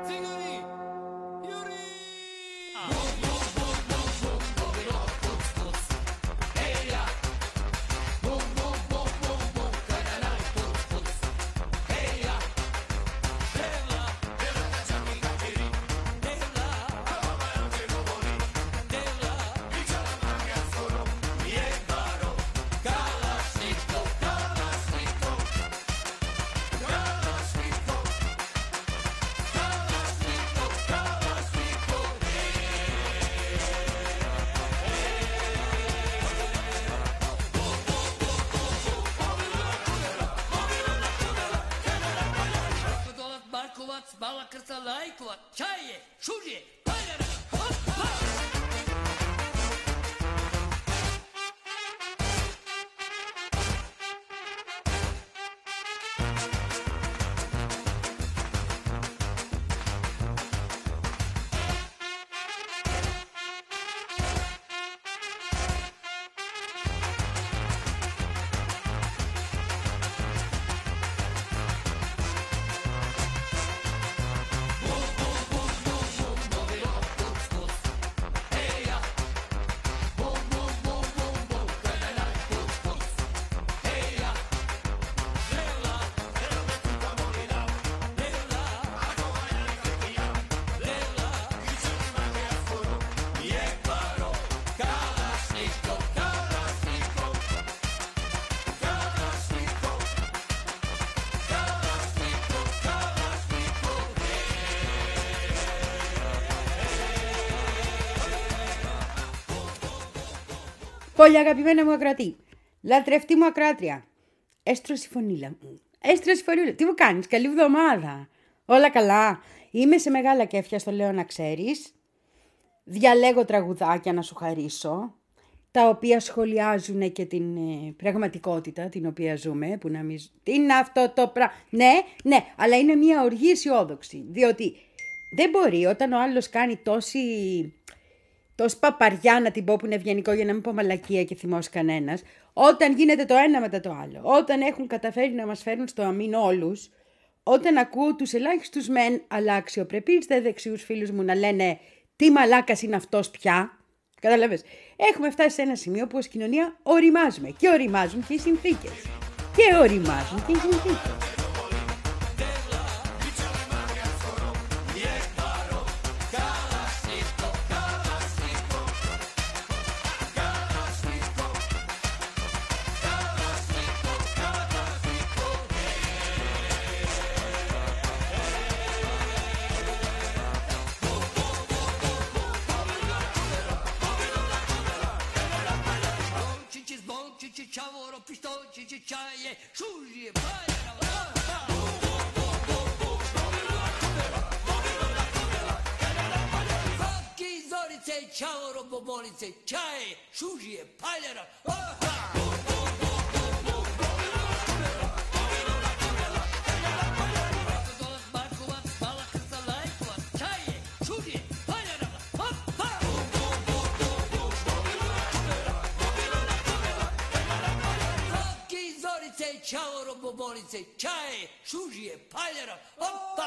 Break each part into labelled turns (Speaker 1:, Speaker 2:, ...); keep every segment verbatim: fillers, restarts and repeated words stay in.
Speaker 1: Bala krsalajkova, čaje, šužje, paljara, hop, hop!
Speaker 2: Πολύ αγαπημένα μου ακροατή, λατρευτή μου ακροάτρια, έστρωση φωνήλα μου, έστρωση φωνήλα, τι μου κάνεις, καλή εβδομάδα, όλα καλά, είμαι σε μεγάλα κέφια, στο λέω να ξέρεις, διαλέγω τραγουδάκια να σου χαρίσω, τα οποία σχολιάζουν και την ε, πραγματικότητα την οποία ζούμε, που να μην... Τι είναι αυτό το πράγμα, ναι, ναι, αλλά είναι μια οργή αισιόδοξη, διότι δεν μπορεί όταν ο άλλος κάνει τόση... τόση παπαριά να την πω που είναι ευγενικό για να μην πω μαλακία και θυμώσει κανένας, όταν γίνεται το ένα μετά το άλλο, όταν έχουν καταφέρει να μας φέρουν στο αμήν όλους, όταν ακούω τους ελάχιστους μεν αλλά αξιοπρεπείς δε δεξιούς φίλους μου να λένε τι μαλάκας είναι αυτός πια, καταλαβες, έχουμε φτάσει σε ένα σημείο που ως κοινωνία οριμάζουμε και οριμάζουν και οι συνθήκες και οριμάζουν και οι συνθήκες.
Speaker 1: Čavoro, pištolčići, čaje, šužije, paljara, Fakki, zorice, čavoro, bobolice, čaje, šužije, paljara, čavoro, bobolice, čaje, šužije, paljara, opa!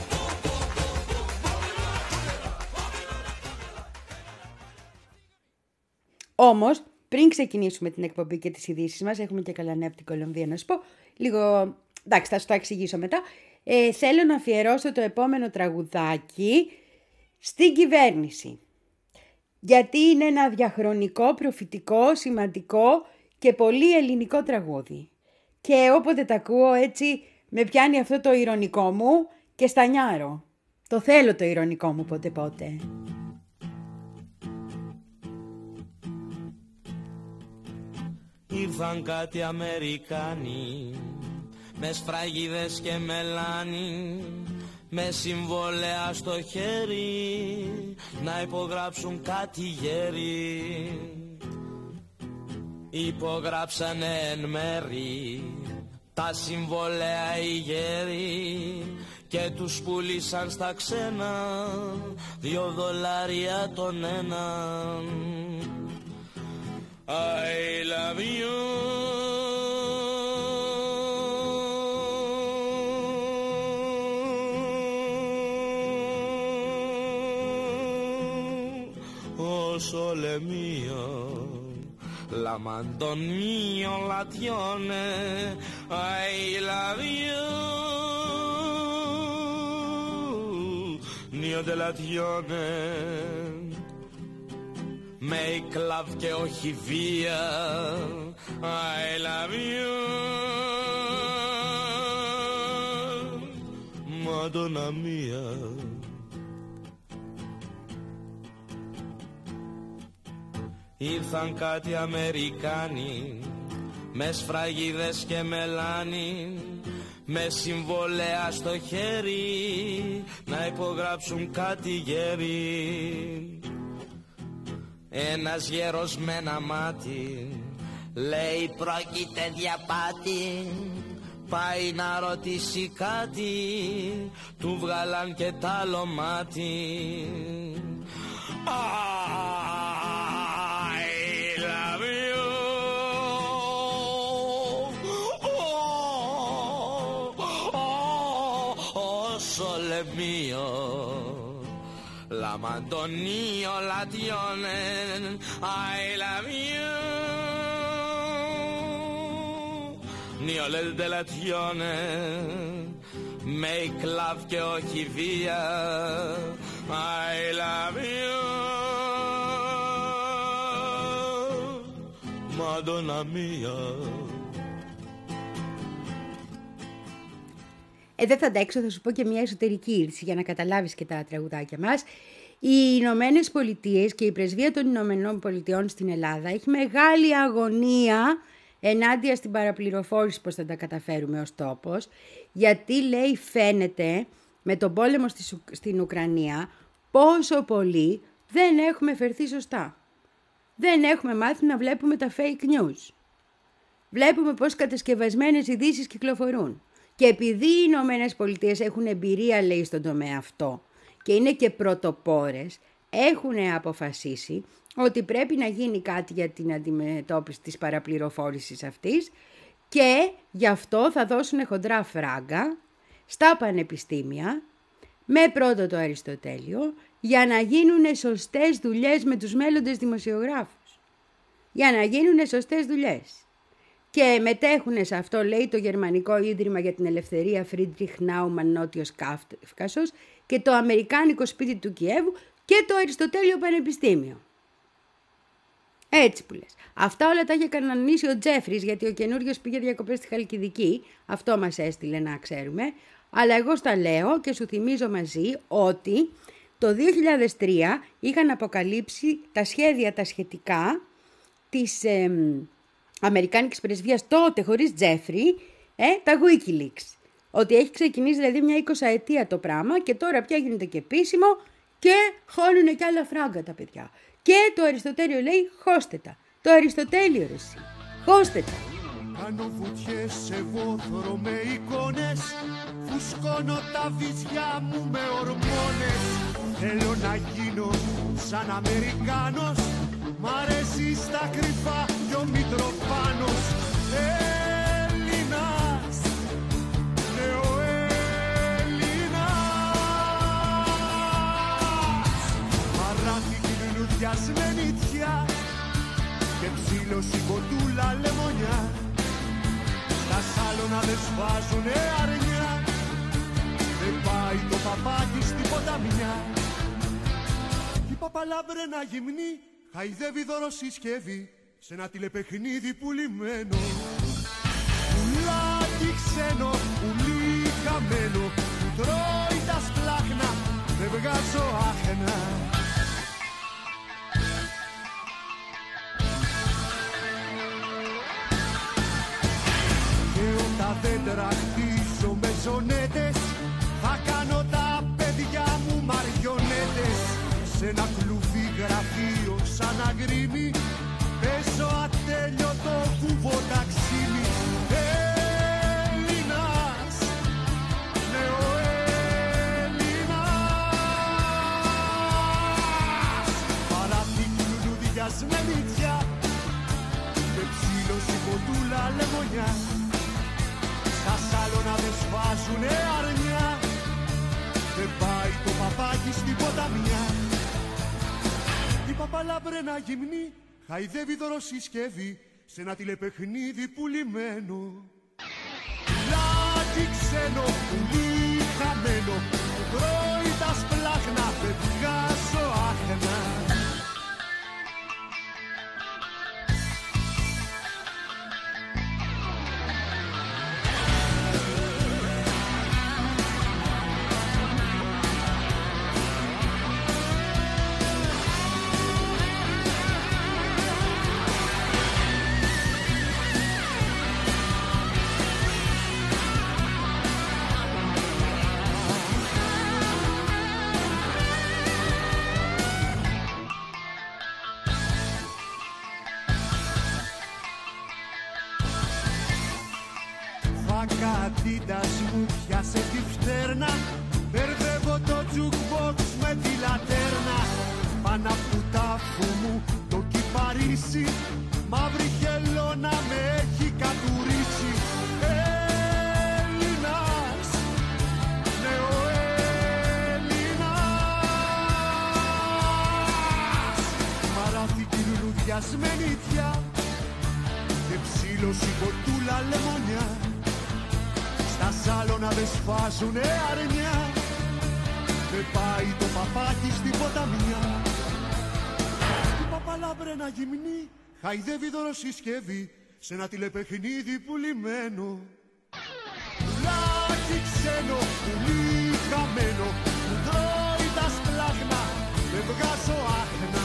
Speaker 2: Όμως, πριν ξεκινήσουμε την εκπομπή και τις ειδήσεις μας, έχουμε και καλά νέα από την Κολομβία να σου πω, λίγο, εντάξει θα σου το εξηγήσω μετά, ε, θέλω να αφιερώσω το επόμενο τραγουδάκι στην κυβέρνηση. Γιατί είναι ένα διαχρονικό, προφητικό, σημαντικό και πολύ ελληνικό τραγούδι. Και όποτε τα ακούω έτσι με πιάνει αυτό το ηρωνικό μου και στανιάρω. Το θέλω το ηρωνικό μου πότε πότε.
Speaker 3: Ήρθαν κάτι Αμερικάνοι με σφραγίδες και μελάνι, με συμβόλαια στο χέρι να υπογράψουν κάτι γέρι. Υπογράψανε εν μέρη τα συμβόλαια οι γέροι και τους πουλήσαν στα ξένα δυο δολάρια τον έναν. I love you. sole mio, l'amando mio latione, I love you, mio delatione. Make love και όχι βία, I love you, Madonna mia. Ήρθαν κάτι Αμερικάνοι με σφραγίδες και μελάνι, με συμβολέα στο χέρι να υπογράψουν κάτι γέρι. Ένας γέρος με ένα μάτι λέει πρόκειται διαπάτη, πάει να ρωτήσει κάτι, του βγάλαν και τ' άλλο μάτι. I love you, oh, oh, oh, sole mio, l'amando mio latione, I love you, mio delatione, make love και όχι βία, I love you, Madonna mia.
Speaker 2: Ε, δεν θα αντέξω, θα σου πω και μια εσωτερική είδηση για να καταλάβεις και τα τραγουδάκια μας. Οι Ηνωμένες Πολιτείες και η Πρεσβεία των Ηνωμένων Πολιτειών στην Ελλάδα έχει μεγάλη αγωνία ενάντια στην παραπληροφόρηση πώς θα τα καταφέρουμε ως τόπος, γιατί λέει φαίνεται με τον πόλεμο στην Ουκρανία πόσο πολύ δεν έχουμε φερθεί σωστά. Δεν έχουμε μάθει να βλέπουμε τα fake news. Βλέπουμε πώς κατασκευασμένες ειδήσεις κυκλοφορούν. Και επειδή οι Ηνωμένες Πολιτείες έχουν εμπειρία, λέει, στον τομέα αυτό και είναι και πρωτοπόρες, έχουν αποφασίσει ότι πρέπει να γίνει κάτι για την αντιμετώπιση της παραπληροφόρησης αυτής και γι' αυτό θα δώσουν χοντρά φράγκα στα πανεπιστήμια με πρώτο το Αριστοτέλειο για να γίνουν σωστές δουλειές με τους μέλλοντες δημοσιογράφους. Για να γίνουν σωστές δουλειές. Και μετέχουν σε αυτό, λέει, το Γερμανικό Ίδρυμα για την Ελευθερία Φρίντριχ Νάουμαν Νότιος Κάφκασος και το Αμερικάνικο Σπίτι του Κιέβου και το Αριστοτέλειο Πανεπιστήμιο. Έτσι που λες. Αυτά όλα τα είχε κανονίσει ο Τζέφρις, γιατί ο καινούριος πήγε διακοπές στη Χαλκιδική. Αυτό μας έστειλε να ξέρουμε. Αλλά εγώ στα λέω και σου θυμίζω μαζί ότι το δύο χιλιάδες τρία είχαν αποκαλύψει τα σχέδια τα σχετικά της ε, Αμερικάνικης Πρεσβείας τότε χωρίς Τζέφρι, ε, τα Wikileaks. Ότι έχει ξεκινήσει δηλαδή μια εικοσαετία το πράγμα και τώρα πια γίνεται και επίσημο και χώνουν και άλλα φράγκα τα παιδιά. Και το Αριστοτέλειο λέει χώστε τα. Το Αριστοτέλειο ρε εσύ. Χώστε τα.
Speaker 4: Κάνω βουτιές σε βόθρο με εικόνες, φουσκώνω τα βυζιά μου με ορμόνες. Θέλω να γίνω σαν Αμερικάνος, μ' αρέσει στα κρυφά κι ο Μητροφάνος. Έλληνας, νεοέλληνας, παράθη κι λουλουδιάς με νητιά και ψήλωση κοντούλα λεμονιά. Στα σάλωνα δεν σβάζουνε αρνιά, δεν πάει το παπάκι στην ποταμιά. Η παπαλάβρενα γυμνή χαϊδεύει δωροσυσκεύη σε ένα τηλεπαιχνίδι πουλημένο. Πουλάκι ξένο, πουλί χαμένο, που τρώει τα σπλάχνα, δεν βγάζω άχνα. Και όταν δέντρα χτίζω με ζωνέτες, θα κάνω τα παιδιά μου μαριονέτες. Σε ένα κλουβί γραφείο σαν αγρίμι, παίζω ατέλειωτο κουβοταξίμι. Έλληνας, νεοέλληνας, παράθηκη λουλουδιάς με νητιά και ψήλωση κοντούλα λεμονιά. Στα σάλωνα δεν σβάζουνε αρνιά, δεν πάει το παπάκι στην ποταμιά. Η Παπαλάμπρενα γυμνή χαϊδεύει δωροσυσκεύη σε ένα τηλεπαιχνίδι πουλημένο. Λάκι ξένο, πουλί χαμένο, που τρώει τα σπλάχνα, δεν βγάζω άχνα. Κατήτας μου πιάσε τη φτέρνα, μπερδεύω το jukebox με τη λατέρνα. Πάνω απ' του τάφου μου το κυπαρίσι, μαύρη χελώνα με έχει κατουρίσει. Έλληνας, ναι ο Έλληνας, μαράθηκη λουλουδιασμένη τιά και ψήλωση κοτούλα λεμονιά. Τα σάλωνα δε σφάζουνε αρνιά, δεν πάει το παπάκι στην ποταμιά. Η παπαλάμπρενα γυμνή χαϊδεύει δωροσυσκεύη σε ένα τηλεπαιχνίδι πουλημένο. Πουλάκι ξένο, πουλί χαμένο, που τρώει τα σπλάχνα, δεν βγάζω άχνα.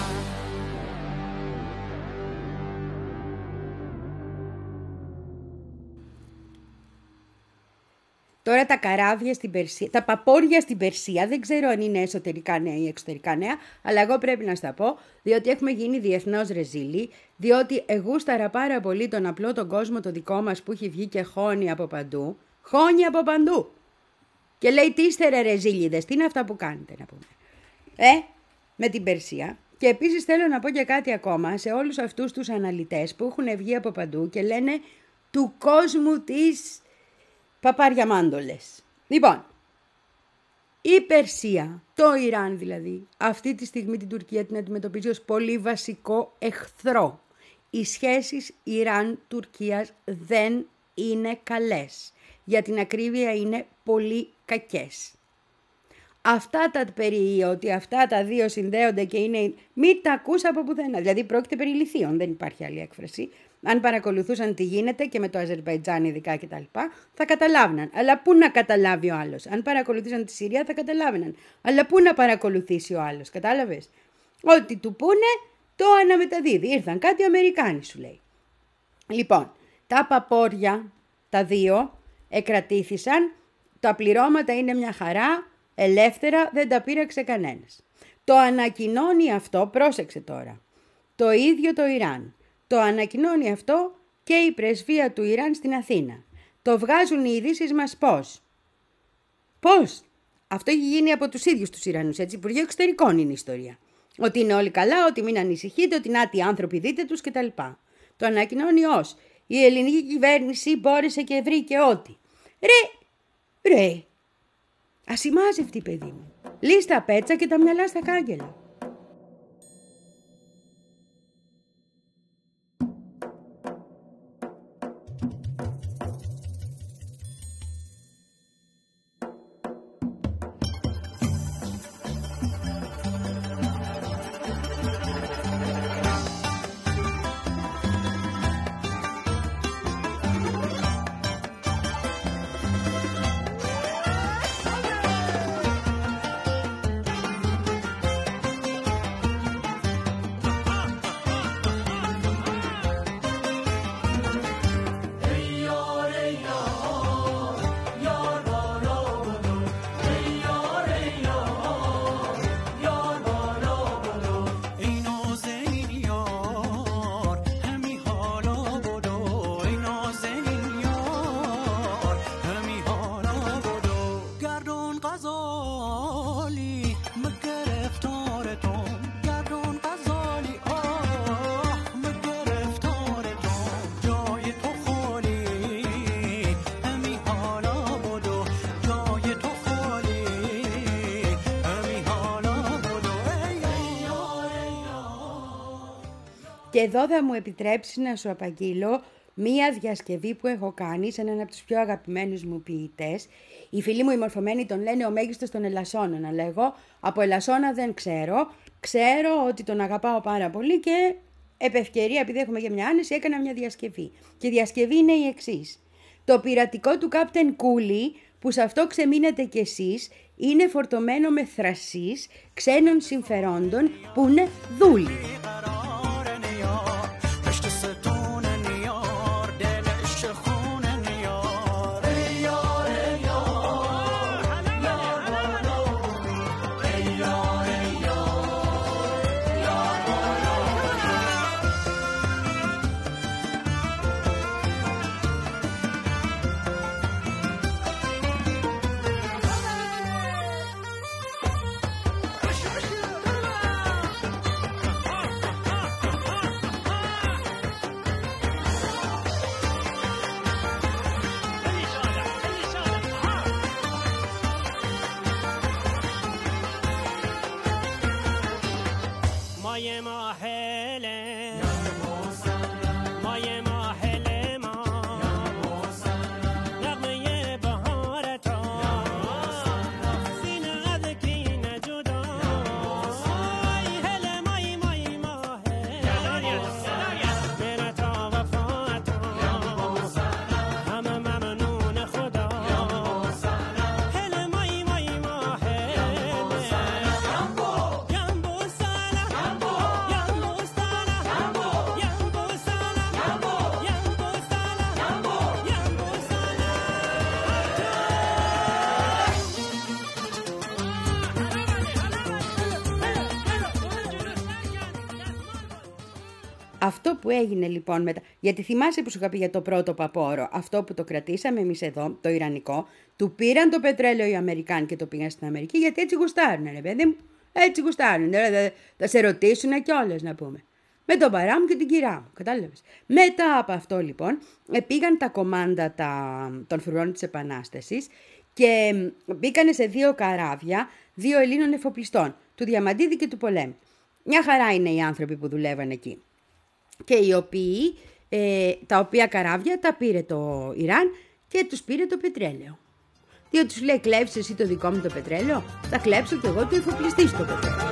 Speaker 2: Τώρα τα καράβια στην Περσία, τα παπόρια στην Περσία, δεν ξέρω αν είναι εσωτερικά νέα ή εξωτερικά νέα, αλλά εγώ πρέπει να στα πω, διότι έχουμε γίνει διεθνώς ρεζίλοι, διότι εγούσταρα πάρα πολύ τον απλό τον κόσμο το δικό μας που έχει βγει και χώνει από παντού, χώνει από παντού. Και λέει τι είστε ρε ρεζίλιδες, τι είναι αυτά που κάνετε να πούμε. Ε, με την Περσία. Και επίσης θέλω να πω και κάτι ακόμα σε όλους αυτούς τους αναλυτές που έχουν βγει από παντού και λένε του κόσμου της παπάρια μάντολες. Λοιπόν, η Περσία, το Ιράν δηλαδή, αυτή τη στιγμή την Τουρκία την αντιμετωπίζει ως πολύ βασικό εχθρό. Οι σχέσεις Ιράν-Τουρκίας δεν είναι καλές. Για την ακρίβεια είναι πολύ κακές. Αυτά τα περί ότι αυτά τα δύο συνδέονται και είναι... Μην τα ακούς από πουθενά. Δηλαδή πρόκειται περί λιθίων, δεν υπάρχει άλλη έκφραση. Αν παρακολουθούσαν τι γίνεται και με το Αζερμπαϊτζάν ειδικά κτλ. Θα καταλάβαιναν. Αλλά πού να καταλάβει ο άλλος. Αν παρακολουθούσαν τη Συρία θα καταλάβαιναν. Αλλά πού να παρακολουθήσει ο άλλος. Κατάλαβες. Ό,τι του πούνε το αναμεταδίδει. Ήρθαν κάτι Αμερικάνοι σου λέει. Λοιπόν, τα παπόρια, τα δύο, εκρατήθησαν. Τα πληρώματα είναι μια χαρά. Ελεύθερα δεν τα πείραξε κανένας. Το ανακοινώνει αυτό, πρόσεξε τώρα. Το ίδιο το Ιράν. Το ανακοινώνει αυτό και η πρεσβεία του Ιράν στην Αθήνα. Το βγάζουν οι ειδήσεις μας πώς. Πώς. Αυτό έχει γίνει από τους ίδιους τους Ιρανούς, έτσι. Υπουργείο Εξωτερικών είναι η ιστορία. Ότι είναι όλοι καλά, ότι μην ανησυχείτε, ότι να τι άνθρωποι δείτε τους κτλ. Το ανακοινώνει ως η ελληνική κυβέρνηση μπόρεσε και βρήκε ότι. Ρε, ρε, ασημάζευτη παιδί μου. Λίστα πέτσα και τα μυαλά στα κάγκελα. Και εδώ θα μου επιτρέψεις να σου απαγγείλω μία διασκευή που έχω κάνει σε έναν από τους πιο αγαπημένους μου ποιητές. Οι φίλοι μου οι μορφωμένοι τον λένε ο μέγιστος των Ελασσώνων, αλλά εγώ από Ελασσώνα δεν ξέρω. Ξέρω ότι τον αγαπάω πάρα πολύ και επ' ευκαιρία, επειδή έχουμε και μια άνεση, έκανα μια διασκευή. Και η διασκευή είναι η εξής. Το πειρατικό του Κάπτεν Κούλι, που σε αυτό ξεμείνετε κι εσείς, είναι φορτωμένο με θρασίς ξένων συμφερόντων που είναι δούλοι. Αυτό που έγινε λοιπόν μετά, γιατί θυμάσαι που σου είχα πει για το πρώτο παπόρο, αυτό που το κρατήσαμε εμείς εδώ, το ιρανικό, του πήραν το πετρέλαιο οι Αμερικάνοι και το πήγαν στην Αμερική, γιατί έτσι γουστάρουνε, ρε παιδί μου, έτσι γουστάρουνε, θα, θα σε ρωτήσουν κιόλας να πούμε. Με τον παρά μου και την κυρά μου, κατάλαβες. Μετά από αυτό λοιπόν, πήγαν τα κομμάντα τα, των φρουρών της Επανάστασης και μπήκανε σε δύο καράβια, δύο Ελλήνων εφοπλιστών, του Διαμαντίδη και του Πολέμη. Μια χαρά είναι οι άνθρωποι που δουλεύαν εκεί. Και οι οποίοι, ε, τα οποία καράβια τα πήρε το Ιράν και τους πήρε το πετρέλαιο. Διότι τους λέει κλέψεις εσύ το δικό μου το πετρέλαιο, θα κλέψω κι εγώ το εφοπλιστή στο πετρέλαιο.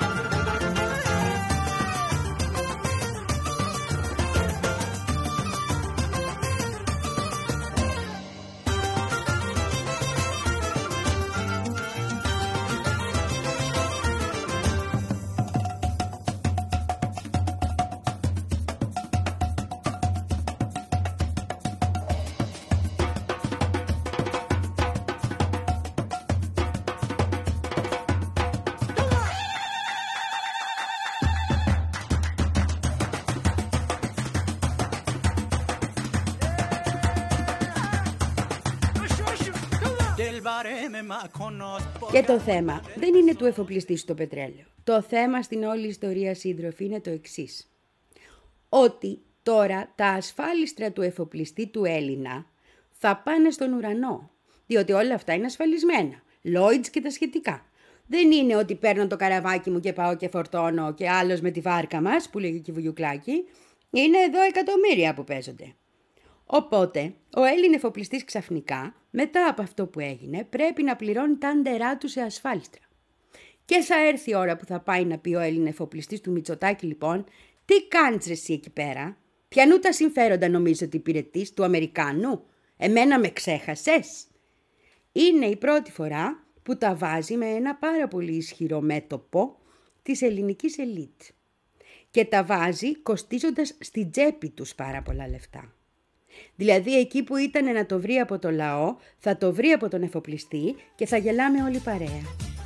Speaker 2: Και το θέμα δεν είναι του εφοπλιστή στο πετρέλαιο. Το θέμα στην όλη ιστορία, σύντροφοι, είναι το εξής. Ότι τώρα τα ασφάλιστρα του εφοπλιστή του Έλληνα θα πάνε στον ουρανό. Διότι όλα αυτά είναι ασφαλισμένα. Lloyds και τα σχετικά. Δεν είναι ότι παίρνω το καραβάκι μου και πάω και φορτώνω και άλλος με τη βάρκα μας, που λέγει και η Βουγιουκλάκη. Είναι εδώ εκατομμύρια που παίζονται. Οπότε, ο Έλλην εφοπλιστής ξαφνικά, μετά από αυτό που έγινε, πρέπει να πληρώνει τα άντερά του σε ασφάλιστρα. Και θα έρθει η ώρα που θα πάει να πει ο Έλλην εφοπλιστής του Μητσοτάκη, λοιπόν, τι κάνεις ρε εσύ εκεί πέρα, ποιανού τα συμφέροντα νομίζω ότι υπηρετείς, του Αμερικάνου, εμένα με ξέχασες. Είναι η πρώτη φορά που τα βάζει με ένα πάρα πολύ ισχυρό μέτωπο της ελληνικής ελίτ. Και τα βάζει κοστίζοντας στην τσέπη τους πάρα πολλά λεφτά. Δηλαδή εκεί που ήταν να το βρει από το λαό, θα το βρει από τον εφοπλιστή και θα γελάμε όλοι παρέα.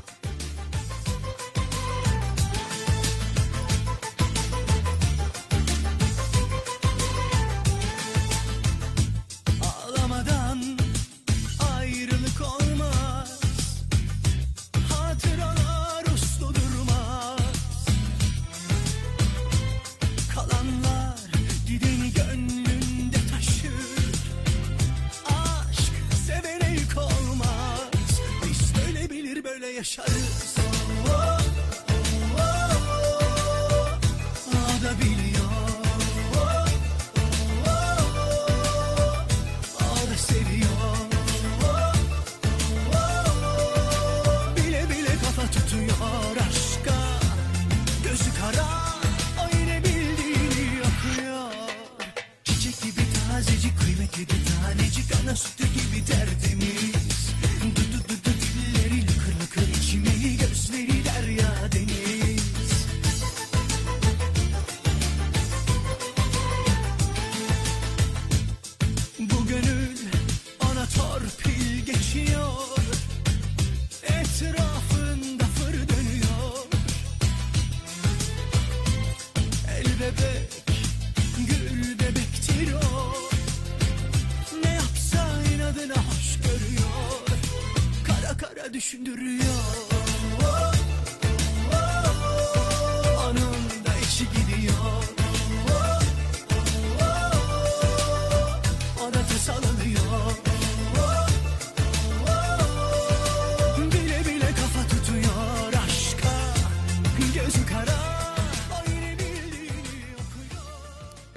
Speaker 5: Yaşarız. Oh, oh, oh, oh, o da biliyor.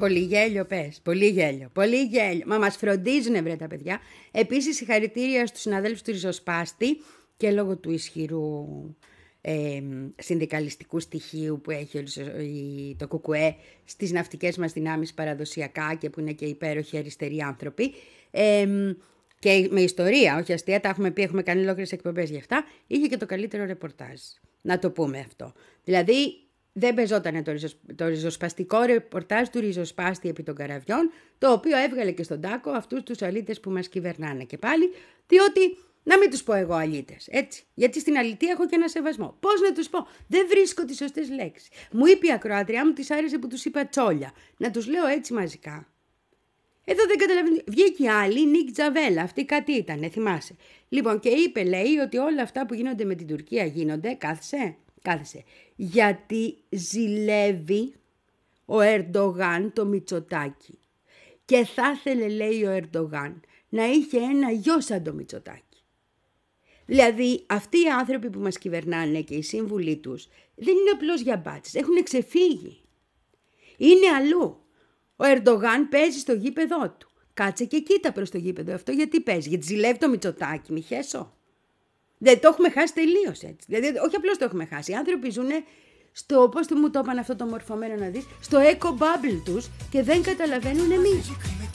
Speaker 2: Πολύ γέλιο πες, πολύ γέλιο, πολύ γέλιο. Μα μας φροντίζουνε βρε τα παιδιά. Επίσης συγχαρητήρια στους συναδέλφους του Ριζοσπάστη και λόγω του ισχυρού ε, συνδικαλιστικού στοιχείου που έχει το ΚΚΕ στις ναυτικές μας δυνάμεις παραδοσιακά και που είναι και υπέροχοι αριστεροί άνθρωποι. Ε, και με ιστορία, όχι αστεία, τα έχουμε πει, έχουμε κάνει ολόκληρες εκπομπές γι' αυτά, είχε και το καλύτερο ρεπορτάζ. Να το πούμε αυτό. Δηλαδή, δεν παίζονταν το, ριζοσ... το ριζοσπαστικό ρεπορτάζ του ριζοσπάστη επί των καραβιών, το οποίο έβγαλε και στον τάκο αυτούς τους αλήτες που μας κυβερνάνε και πάλι, διότι, να μην τους πω εγώ αλήτες, έτσι, γιατί στην αλητία έχω και ένα σεβασμό. Πώς να τους πω, δεν βρίσκω τις σωστές λέξεις. Μου είπε η ακροάτριά μου, της άρεσε που τους είπα τσόλια, να τους λέω έτσι μαζικά. Εδώ δεν καταλαβαίνω. Βγήκε άλλη, Νίκ Τζαβέλα, αυτή κάτι ήτανε, θυμάσαι. Λοιπόν, και είπε, λέει, ότι όλα αυτά που γίνονται με την Τουρκία γίνονται, κάθισε. Κάθεσε. Γιατί ζηλεύει ο Ερντογάν το Μητσοτάκι. Και θα ήθελε, λέει ο Ερντογάν, να είχε ένα γιο σαν το Μητσοτάκι. Δηλαδή, αυτοί οι άνθρωποι που μας κυβερνάνε και οι σύμβουλοι τους δεν είναι απλώς για μπάτσες, έχουν ξεφύγει. Είναι αλλού. Ο Ερντογάν παίζει στο γήπεδό του. Κάτσε και κοίτα προς το γήπεδο αυτό γιατί παίζει. Γιατί ζηλεύει το Μητσοτάκι, μη χέσω. Δεν το έχουμε χάσει τελείως έτσι. Δηλαδή, όχι απλώς το έχουμε χάσει. Οι άνθρωποι ζουν στο, πώς του μου το είπαν αυτό το μορφωμένο να δεις, στο eco bubble τους και δεν καταλαβαίνουν εμείς.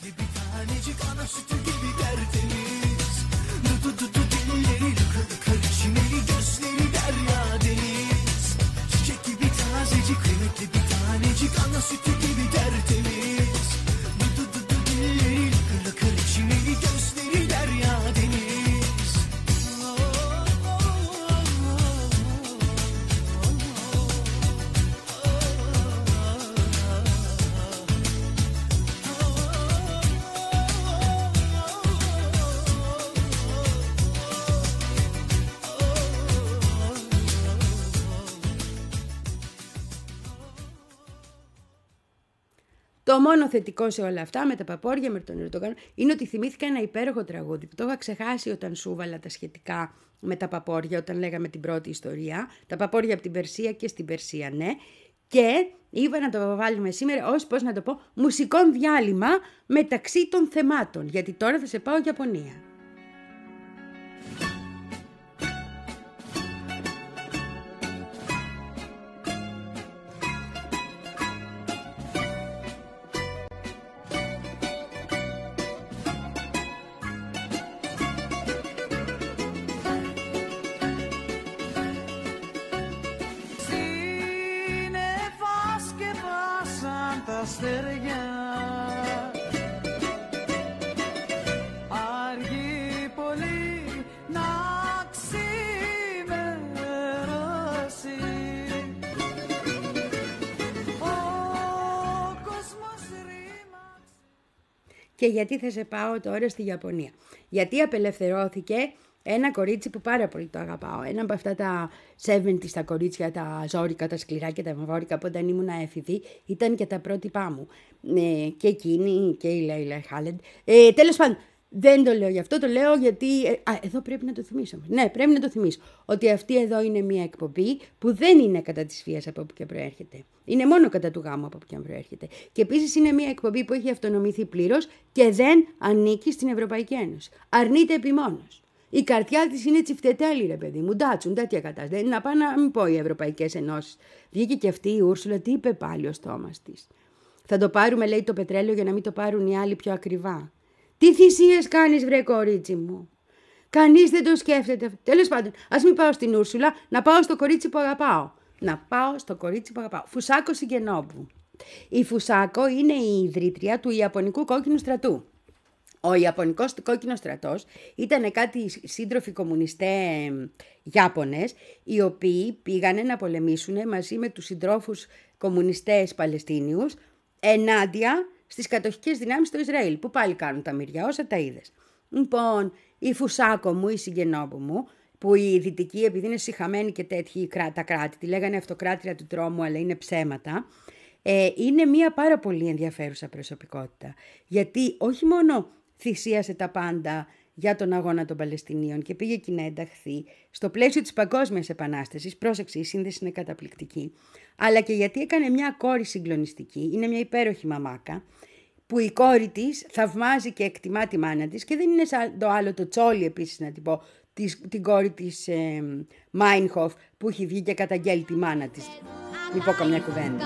Speaker 2: Το μόνο θετικό σε όλα αυτά με τα παπόρια, με τον Ερντογάν, είναι ότι θυμήθηκα ένα υπέροχο τραγούδι που το είχα ξεχάσει όταν σου βάλα τα σχετικά με τα παπόρια, όταν λέγαμε την πρώτη ιστορία. Τα παπόρια από την Περσία και στην Περσία, ναι. Και είπα να το βάλουμε σήμερα ως, πώς να το πω, μουσικό διάλειμμα μεταξύ των θεμάτων. Γιατί τώρα θα σε πάω Ιαπωνία.
Speaker 5: Αργεί πολύ να ξημερώσει. Ο κόσμος ρήμαξε.
Speaker 2: Και γιατί θα σε πάω τώρα στη Ιαπωνία? Γιατί απελευθερώθηκε ένα κορίτσι που πάρα πολύ το αγαπάω. Ένα από αυτά τα εβδομήντα τα κορίτσια, τα ζόρικα, τα σκληρά και τα βαμβόρικα που όταν ήμουν έφηβη ήταν και τα πρότυπά μου. Ε, και εκείνη και η Λέιλα Χάλεντ. Ε, τέλος πάντων, δεν το λέω γι' αυτό, το λέω γιατί... Ε, α, εδώ πρέπει να το θυμίσω. Ναι, πρέπει να το θυμίσω. Ότι αυτή εδώ είναι μια εκπομπή που δεν είναι κατά της βίας από όπου και προέρχεται. Είναι μόνο κατά του γάμου από όπου και αν προέρχεται. Και επίσης είναι μια εκπομπή που έχει αυτονομηθεί πλήρως και δεν ανήκει στην Ευρωπαϊκή Ένωση. Αρνείται επιμόνως. Η καρδιά της είναι τσιφτετέλη, ρε παιδί μου. Ντάτσουν, τέτοια κατάσταση. Να πάω να μην πω οι Ευρωπαϊκές Ενώσεις. Βγήκε και αυτή η Ούρσουλα, τι είπε πάλι ο στόμας της. Θα το πάρουμε, λέει, το πετρέλαιο για να μην το πάρουν οι άλλοι πιο ακριβά. Τι θυσίες κάνεις, βρε κορίτσι μου. Κανείς δεν το σκέφτεται. Τέλος πάντων, ας μην πάω στην Ούρσουλα, να πάω στο κορίτσι που αγαπάω. Να πάω στο κορίτσι που αγαπάω. Φουσάκο Σιγκενόμπου. Η Φουσάκο είναι η ιδρύτρια του Ιαπωνικού Κόκκινου Στρατού. Ο Ιαπωνικός Κόκκινος Στρατός ήταν κάτι σύντροφοι κομμουνιστέ Ιάπωνες, οι οποίοι πήγανε να πολεμήσουν μαζί με τους συντρόφους κομμουνιστές Παλαιστίνιους ενάντια στις κατοχικές δυνάμεις του Ισραήλ, που πάλι κάνουν τα μυριά, όσα τα είδες. Λοιπόν, η Φουσάκο μου, η Σιγκενόμπου μου, που η δυτική, επειδή είναι σιχαμένη και τέτοιοι τα κράτη, τη λέγανε αυτοκράτηρα του τρόμου, αλλά είναι ψέματα, ε, είναι μια πάρα πολύ ενδιαφέρουσα προσωπικότητα. Γιατί όχι μόνο θυσίασε τα πάντα για τον αγώνα των Παλαιστινίων και πήγε εκεί να ενταχθεί στο πλαίσιο της Παγκόσμιας Επανάστασης. Πρόσεξε, η σύνδεση είναι καταπληκτική. Αλλά και γιατί έκανε μια κόρη συγκλονιστική, είναι μια υπέροχη μαμάκα, που η κόρη της θαυμάζει και εκτιμά τη μάνα της και δεν είναι σαν το άλλο το Τσόλι επίσης να την πω, της, την κόρη της ε, Μάινχοφ που έχει βγει και καταγγέλει τη μάνα της. Μην πω καμιά κουβέντα.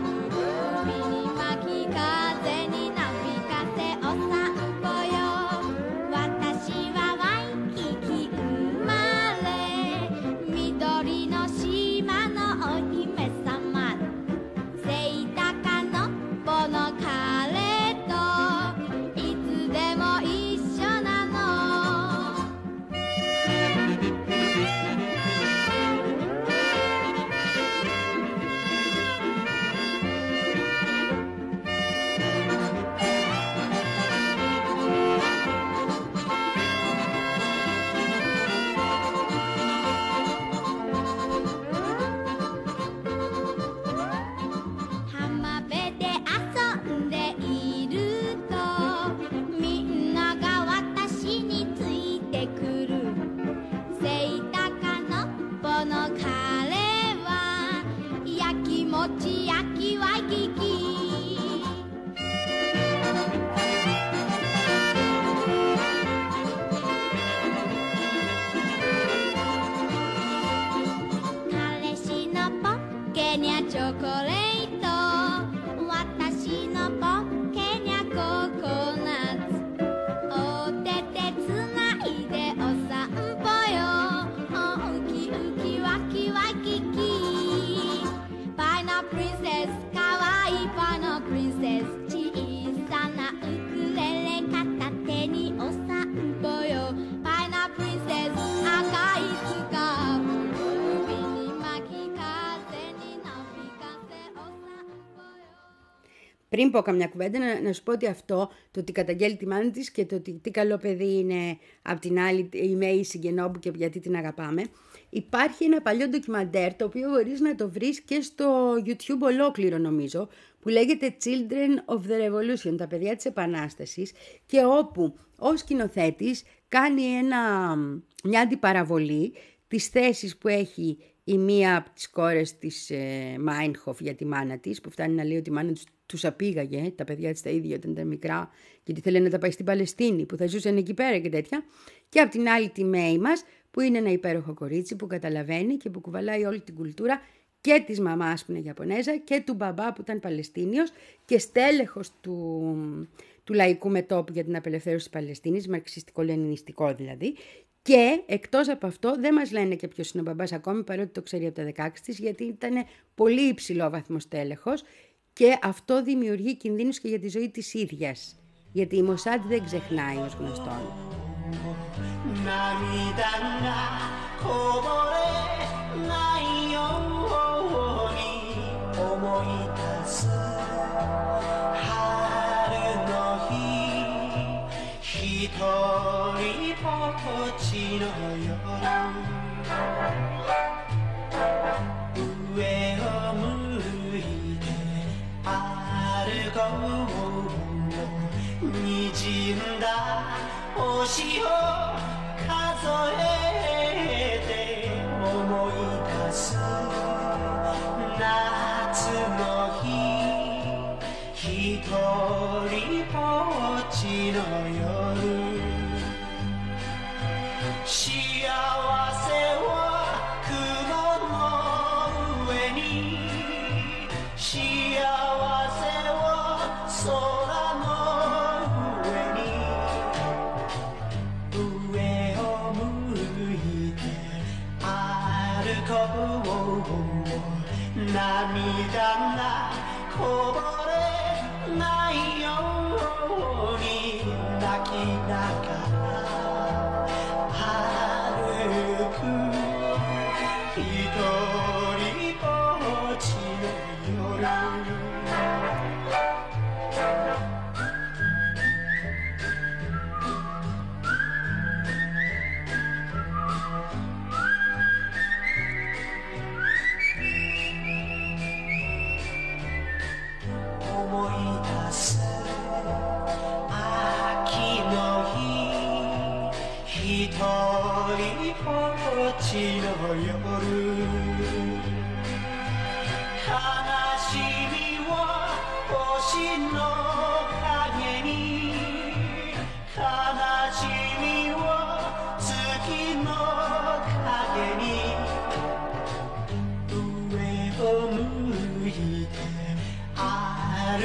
Speaker 2: Πριν πω καμιά κουβέντα, να, να σου πω ότι αυτό, το ότι καταγγέλει τη μάνα της και το ότι τι καλό παιδί είναι απ' την άλλη η Μέη Συγγενόμπου και γιατί την αγαπάμε, υπάρχει ένα παλιό ντοκιμαντέρ το οποίο μπορείς να το βρεις και στο YouTube ολόκληρο νομίζω, που λέγεται Children of the Revolution, τα παιδιά της Επανάστασης, και όπου ο σκηνοθέτης κάνει ένα, μια αντιπαραβολή της θέσης που έχει η μία από τις κόρες της ε, Μάινχοφ για τη μάνα της, που φτάνει να λέει ότι η μάνα τους, τους απήγαγε, τα παιδιά της τα ίδια όταν ήταν μικρά, γιατί θέλει να τα πάει στην Παλαιστίνη, που θα ζούσαν εκεί πέρα και τέτοια. Και από την άλλη τη Μέη μας, που είναι ένα υπέροχο κορίτσι που καταλαβαίνει και που κουβαλάει όλη την κουλτούρα και της μαμάς που είναι Ιαπωνέζα και του μπαμπά που ήταν Παλαιστίνιος και στέλεχος του, του λαϊκού μετώπου για την απελευθέρωση της Παλαιστίνης, μαρξιστικό-λενινιστικό δηλαδή. Και εκτός από αυτό δεν μας λένε και ποιος είναι ο μπαμπάς ακόμη, παρότι το ξέρει από τα δεκαέξι της, γιατί ήταν πολύ υψηλό βαθμός τέλεχος και αυτό δημιουργεί κινδύνους και για τη ζωή της ίδιας. Γιατί η Μοσάντ δεν ξεχνάει ως γνωστόν.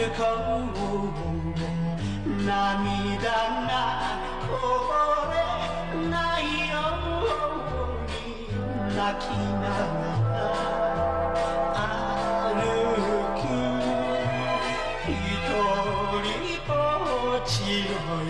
Speaker 3: 顔涙がこぼれないように泣きながら歩く一人ぼっちの夜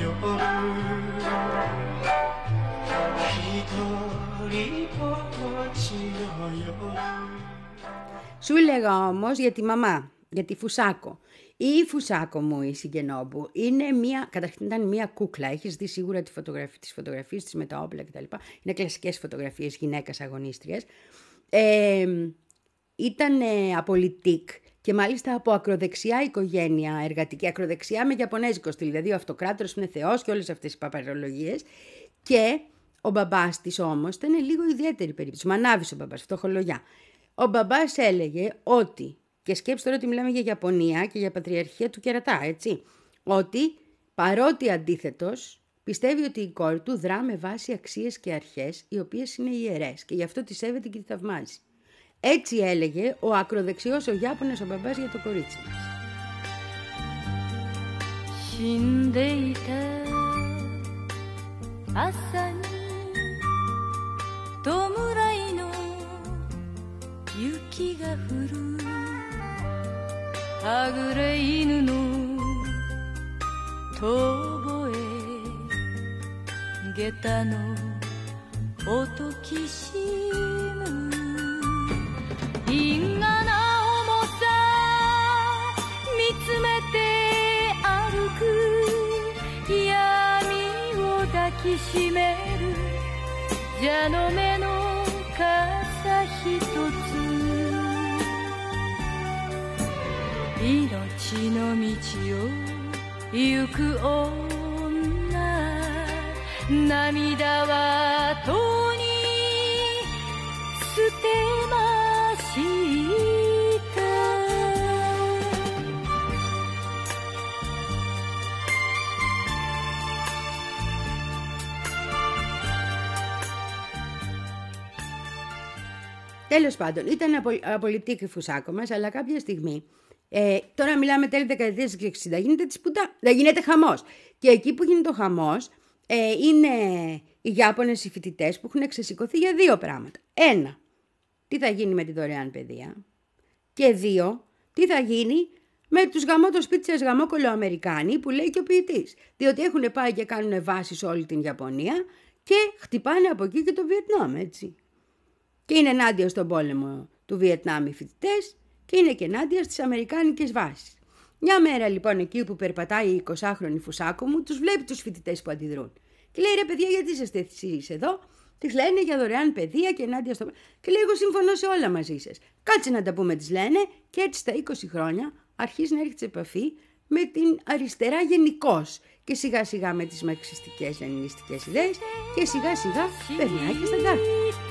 Speaker 3: 一人ぼっちの夜.
Speaker 2: Σου έλεγα όμως για τη μαμά, για τη Φουσάκο. Η Φουσάκο μου, η Σιγενόμπου, είναι μία, καταρχήν ήταν μία κούκλα. Έχεις δει σίγουρα τη φωτογραφία, τις φωτογραφίες της με τα όπλα κτλ. Είναι κλασικές φωτογραφίες γυναίκας αγωνίστριας. Ε, ήταν ε, απολυτικ και μάλιστα από ακροδεξιά οικογένεια, εργατική ακροδεξιά με ιαπωνέζικο στυλ. Δηλαδή ο αυτοκράτορας που είναι θεός και όλες αυτές οι παπαρολογίες. Και ο μπαμπάς της όμως ήταν λίγο ιδιαίτερη περίπτωση. Μανάβης ο μπαμπάς, φτωχολογιά. Ο μπαμπάς έλεγε ότι, και σκέψτε τώρα ότι μιλάμε για Ιαπωνία και για πατριαρχία του κερατά, έτσι, ότι παρότι αντίθετος πιστεύει ότι η κόρη του δρά με βάση αξίες και αρχές οι οποίες είναι ιερές και γι' αυτό τη σέβεται και τη θαυμάζει. Έτσι έλεγε ο ακροδεξιός ο Ιάπωνας ο μπαμπάς για το κορίτσι μας.
Speaker 6: はぐれ犬の遠吠え下駄の音きしむ因果な重さ見つめて歩く闇を抱きしめる蛇の目の傘ひとつ命の道を行く女涙はとに捨てました
Speaker 2: Τέλος πάντων, ήταν απολυτική η Φουσάκο μας, αλλά κάποια στιγμή, ε, τώρα μιλάμε τέλη δεκαετίας εξήντα, γίνεται της πουτά, δεν γίνεται χαμός. Και εκεί που γίνεται ο χαμός, ε, είναι οι Ιάπωνες οι φοιτητές που έχουν ξεσηκωθεί για δύο πράγματα. Ένα, τι θα γίνει με τη δωρεάν παιδεία. Και δύο, τι θα γίνει με τους γαμώ το σπίτι σας γαμώ κολοαμερικάνοι που λέει και ο ποιητής. Διότι έχουν πάει και κάνουν βάσεις σε όλη την Ιαπωνία και χτυπάνε από εκεί και το Βιετνάμ, έτσι. Και είναι ενάντια στον πόλεμο του Βιετνάμ οι φοιτητές και είναι και ενάντια στις αμερικάνικες βάσεις. Μια μέρα λοιπόν εκεί που περπατάει η εικοσάχρονη Φουσάκο μου, τους βλέπει τους φοιτητές που αντιδρούν. Και λέει ρε παιδιά, γιατί είσαστε εσείς εδώ? Τις λένε για δωρεάν παιδεία και ενάντια στο. Και λέει: εγώ συμφωνώ σε όλα μαζί σας. Κάτσε να τα πούμε, τις λένε, και έτσι στα είκοσι χρόνια αρχίζει να έρχεται σε επαφή με την αριστερά γενικώς. Και σιγά σιγά με τις μαρξιστικές λενινιστικές ιδέες και σιγά σιγά περνάει και στα κάρτα.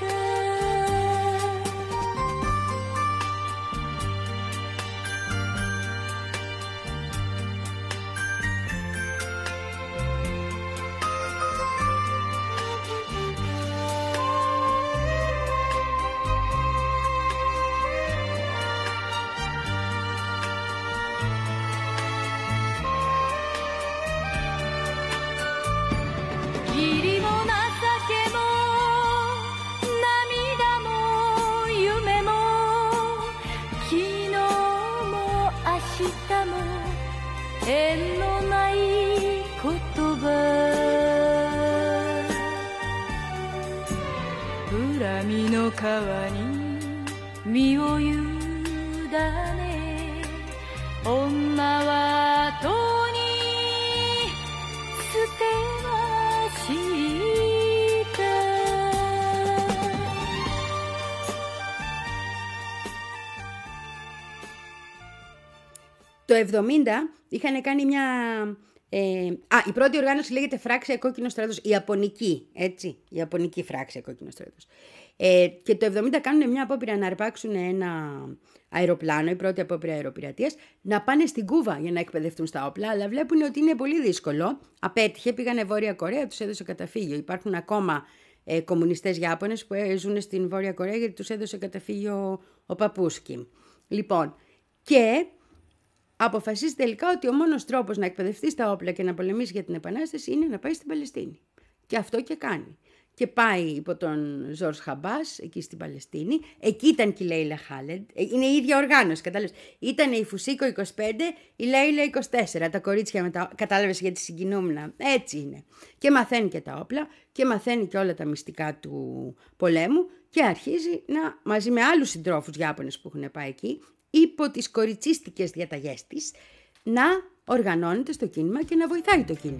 Speaker 2: Το εβδομήντα είχαν κάνει μια... Ε, α, η πρώτη οργάνωση λέγεται Φράξια Κόκκινο Στράτος, η Ιαπωνική, έτσι, η Ιαπωνική Φράξια Κόκκινο Στράτος. Ε, και το εβδομήντα κάνουν μια απόπειρα να αρπάξουν ένα αεροπλάνο, η πρώτη απόπειρα αεροπειρατείας, να πάνε στην Κούβα για να εκπαιδευτούν στα όπλα, αλλά βλέπουν ότι είναι πολύ δύσκολο. Απέτυχε, πήγανε Βόρεια Κορέα, τους έδωσε καταφύγιο. Υπάρχουν ακόμα ε, κομμουνιστές Ιάπωνες που ε, ζουν στην Βόρεια Κορέα γιατί τους έδωσε καταφύγιο ο Παπούσκι. Λοιπόν, και... αποφασίζει τελικά ότι ο μόνος τρόπος να εκπαιδευτεί στα όπλα και να πολεμήσει για την Επανάσταση είναι να πάει στην Παλαιστίνη. Και αυτό και κάνει. Και πάει υπό τον Ζορζ Χαμπάς, εκεί στην Παλαιστίνη. Εκεί ήταν και η Λέιλα Χάλεντ. Είναι η ίδια οργάνωση, κατάλαβες. Ήταν η Φουσίκο είκοσι πέντε, η Λέιλα είκοσι τέσσερα. Τα κορίτσια με τα... Κατάλαβες, γιατί συγκινούμενα. Έτσι είναι. Και μαθαίνει και τα όπλα και μαθαίνει και όλα τα μυστικά του πολέμου και αρχίζει να, μαζί με άλλους συντρόφους Ιάπωνες που έχουν πάει εκεί, υπό τις κοριτσίστικες διαταγές της, να οργανώνεται στο κίνημα και να βοηθάει το κίνημα.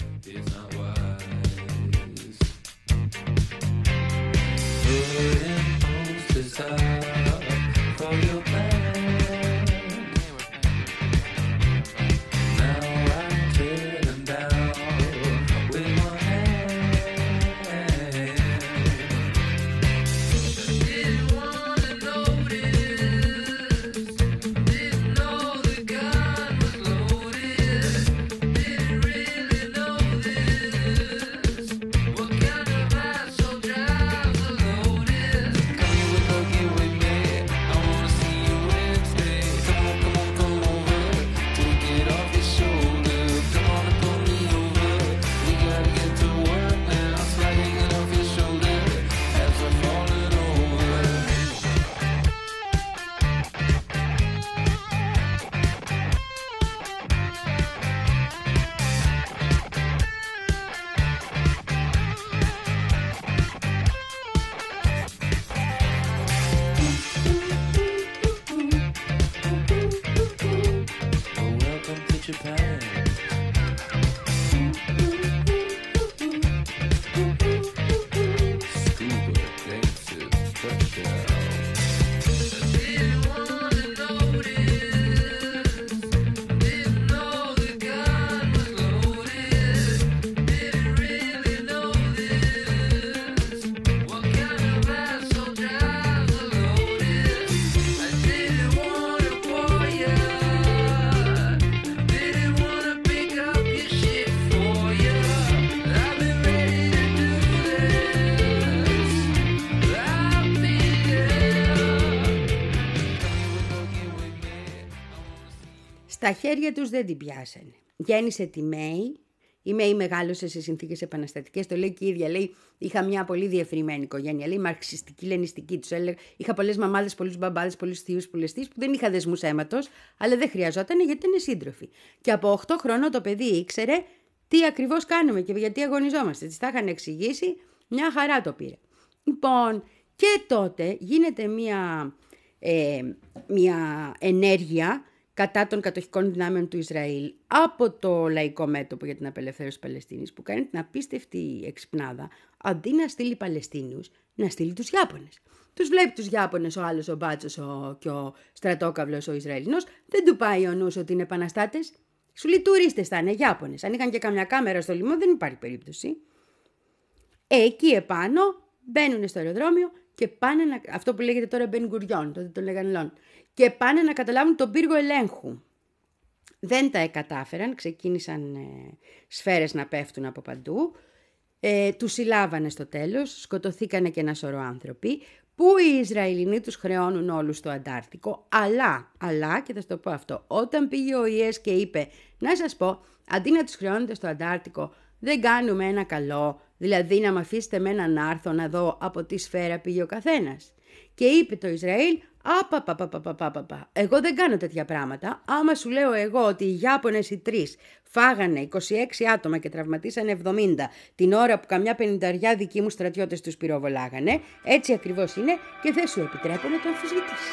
Speaker 2: Στα χέρια τους δεν την πιάσανε. Γέννησε τη Μέη. Η Μέη μεγάλωσε σε συνθήκες επαναστατικές. Το λέει και η ίδια. Λέει: είχα μια πολύ διευρυμένη οικογένεια. Λέει: μαρξιστική, λενιστική. Τους έλεγα: είχα πολλές μαμάδες, πολλούς μπαμπάδες, πολλούς θείους, πολλές θείες που δεν είχα δεσμούς αίματος, αλλά δεν χρειαζόταν γιατί ήταν σύντροφοι. Και από οκτώ χρονών το παιδί ήξερε τι ακριβώς κάνουμε και γιατί αγωνιζόμαστε. Της τα είχαν εξηγήσει, μια χαρά το πήρε. Λοιπόν, και τότε γίνεται μια, ε, μια ενέργεια κατά των κατοχικών δυνάμεων του Ισραήλ από το Λαϊκό Μέτωπο για την Απελευθέρωση της Παλαιστίνης, που κάνει την απίστευτη εξυπνάδα, αντί να στείλει Παλαιστίνιους, να στείλει τους Ιάπωνες. Τους βλέπει τους Ιάπωνες ο άλλος, ο Μπάτσος ο, και ο στρατόκαυλος ο Ισραηλινός, δεν του πάει ο νους ότι είναι επαναστάτες. Σου λέει τουρίστες θα είναι, Ιάπωνες. Αν είχαν και καμιά κάμερα στο λαιμό, δεν υπάρχει περίπτωση. Εκεί επάνω μπαίνουν στο αεροδρόμιο και πάνε να, αυτό που λέγεται τώρα Μπεν Γκουριόν, τότε το λέγανε Λόν, και πάνε να καταλάβουν τον πύργο ελέγχου. Δεν τα εκατάφεραν, ξεκίνησαν ε, σφαίρες να πέφτουν από παντού, ε, τους συλλάβανε στο τέλος, σκοτωθήκανε και ένα σωρό άνθρωποι, που οι Ισραηλινοί τους χρεώνουν όλους στο Αντάρτικο, αλλά, αλλά, και θα σου το πω αυτό, όταν πήγε ο ι ες και είπε, να σας πω, αντί να τους χρεώνετε στο Αντάρτικο, δεν κάνουμε ένα καλό, δηλαδή να μ' αφήσετε εμένα να έρθω να δω από τι σφαίρα πήγε ο καθένας. Και είπε το Ισραήλ, απαπαπαπαπαπαπαπα, εγώ δεν κάνω τέτοια πράγματα, άμα σου λέω εγώ ότι οι Ιάπωνες οι τρεις φάγανε είκοσι έξι άτομα και τραυματίσανε εβδομήντα την ώρα που καμιά πενηνταριά δικοί μου στρατιώτες τους πυροβολάγανε, έτσι ακριβώς είναι και δεν σου επιτρέπω να το αμφισβητήσεις.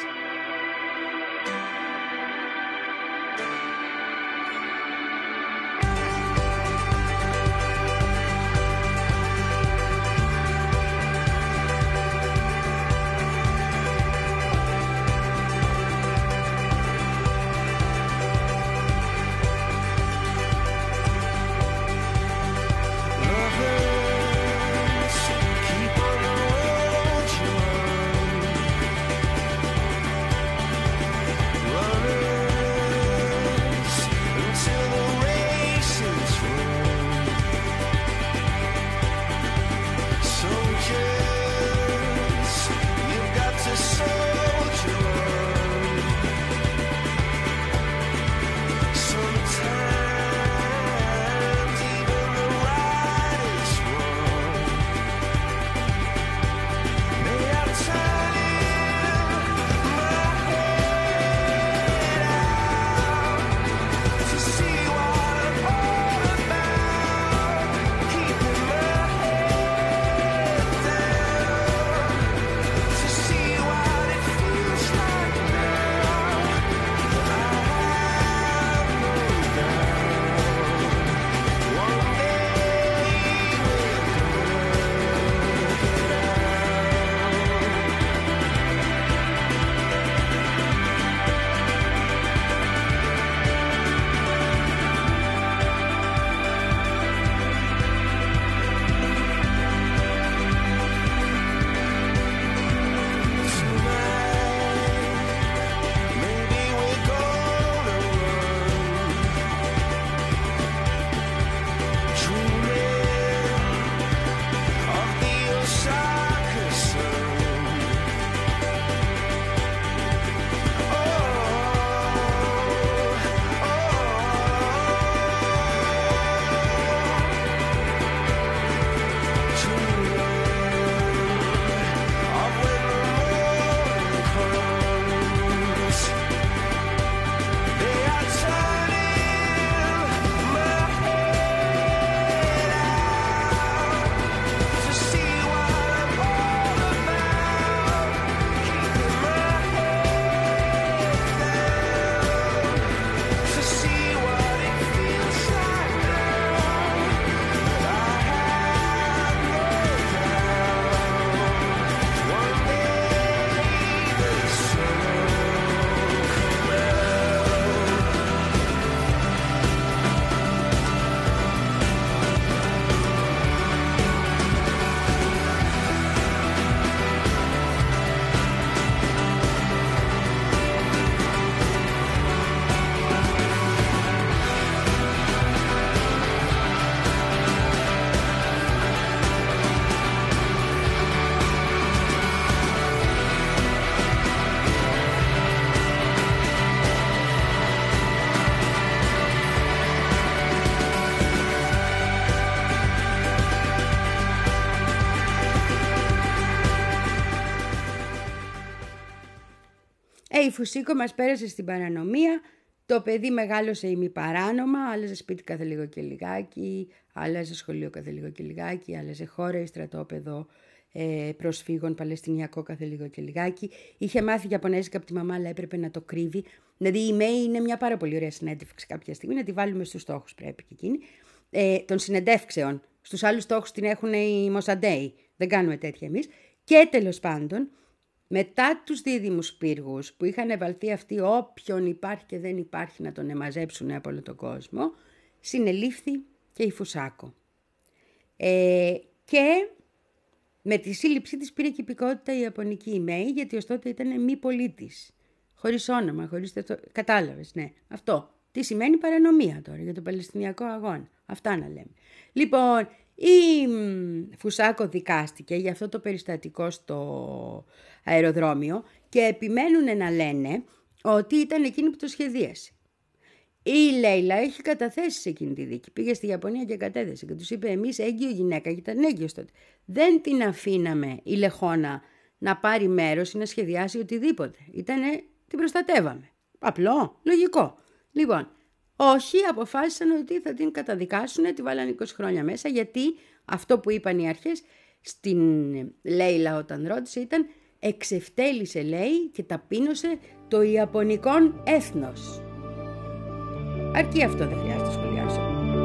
Speaker 2: Ε, η Φουσίκο μας πέρασε στην παρανομία. Το παιδί μεγάλωσε ημιπαράνομα, άλλαζε σπίτι κάθε λίγο και λιγάκι, άλλαζε σχολείο κάθε λίγο και λιγάκι, άλλαζε χώρα ή στρατόπεδο ε, προσφύγων παλαιστινιακό κάθε λίγο και λιγάκι. Είχε μάθει Ιαπωνέζικα από τη μαμά, αλλά έπρεπε να το κρύβει. Δηλαδή η Μέη είναι μια πάρα πολύ ωραία συνέντευξη κάποια στιγμή, να τη βάλουμε στους στόχους πρέπει και εκείνη. Ε, των συνεντεύξεων. Στους άλλους στόχους την έχουν οι Μοσαντέοι. Δεν κάνουμε τέτοια εμείς. Και τέλος πάντων, μετά τους δίδυμους πύργους που είχαν ευαλθεί αυτοί όποιον υπάρχει και δεν υπάρχει να τον εμαζέψουν από όλο τον κόσμο, συνελήφθη και η Φουσάκο. Ε, και με τη σύλληψή της πήρε και υπηκότητα η Ιαπωνική η Μέη, γιατί ως τότε ήταν μη πολίτης. Χωρίς όνομα, χωρίς τευτο... Κατάλαβες, ναι. Αυτό. Τι σημαίνει παρανομία τώρα για τον Παλαιστινιακό αγώνα. Αυτά να λέμε. Λοιπόν, η Φουσάκο δικάστηκε για αυτό το περιστατικό στο αεροδρόμιο και επιμένουν να λένε ότι ήταν εκείνη που το σχεδίασε. Η Λέιλα έχει καταθέσει σε εκείνη τη δίκη. Πήγε στη Ιαπωνία και κατέθεσε και τους είπε εμείς έγκυο γυναίκα, γιατί ήταν έγκυος τότε. Δεν την αφήναμε η Λεχόνα να πάρει μέρος ή να σχεδιάσει οτιδήποτε. Ήτανε, την προστατεύαμε. Απλό, λογικό. Λοιπόν, όχι, αποφάσισαν ότι θα την καταδικάσουν, τη βάλανε είκοσι χρόνια μέσα, γιατί αυτό που είπαν οι αρχές στην Λέιλα όταν ρώτησε ήταν εξευτέλισε, λέει, και ταπείνωσε το Ιαπωνικόν έθνος. Αρκεί αυτό, δεν χρειάζεται να σχολιάσω.